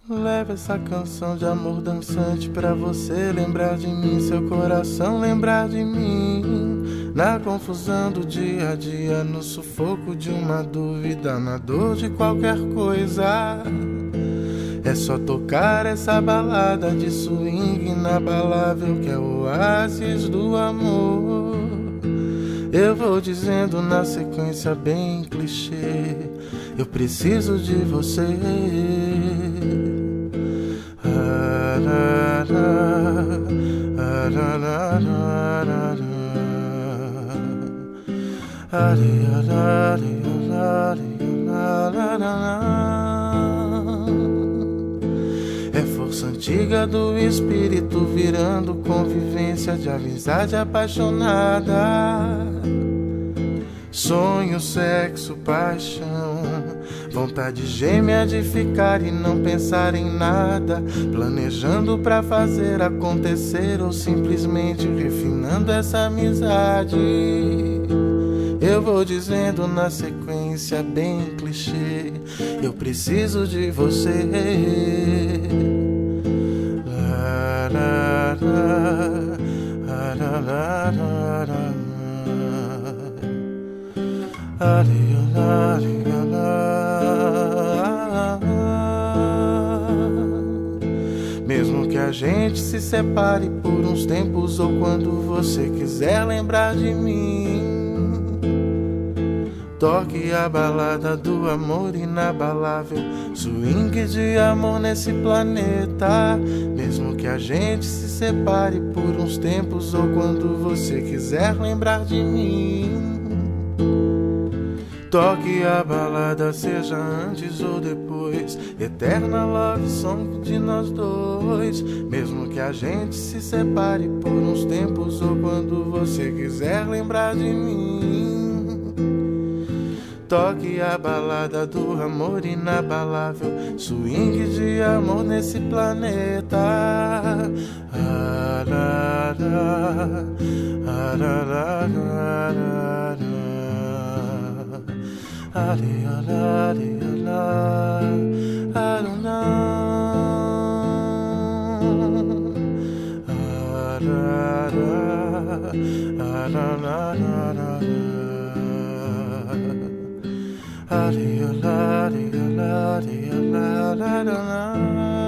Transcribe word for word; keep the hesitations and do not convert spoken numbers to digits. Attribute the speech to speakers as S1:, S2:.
S1: Leva essa canção de amor dançante pra você lembrar de mim, seu coração lembrar de mim. Na confusão do dia a dia, no sufoco de uma dúvida, na dor de qualquer coisa. É só tocar essa balada de swing inabalável que é o oásis do amor. Eu vou dizendo na sequência bem clichê, eu preciso de você. É força antiga do espírito virando convivência de amizade apaixonada. Sonho, sexo, paixão, vontade gêmea de ficar e não pensar em nada, planejando pra fazer acontecer ou simplesmente refinando essa amizade. Eu vou dizendo na sequência bem clichê, eu preciso de você. La, la, la, la, la, la, la, la. Mesmo que a gente se separe por uns tempos ou quando você quiser lembrar de mim, toque a balada do amor inabalável, swing de amor nesse planeta. Mesmo que a gente se separe por uns tempos ou quando você quiser lembrar de mim, toque a balada, seja antes ou depois, eterna love song de nós dois. Mesmo que a gente se separe por uns tempos ou quando você quiser lembrar de mim, toque a balada do amor inabalável, swing de amor nesse planeta. Ah, lá, lá, ah, lá, lá, lá, lá, lá. Ali, ali, ali, I don't know.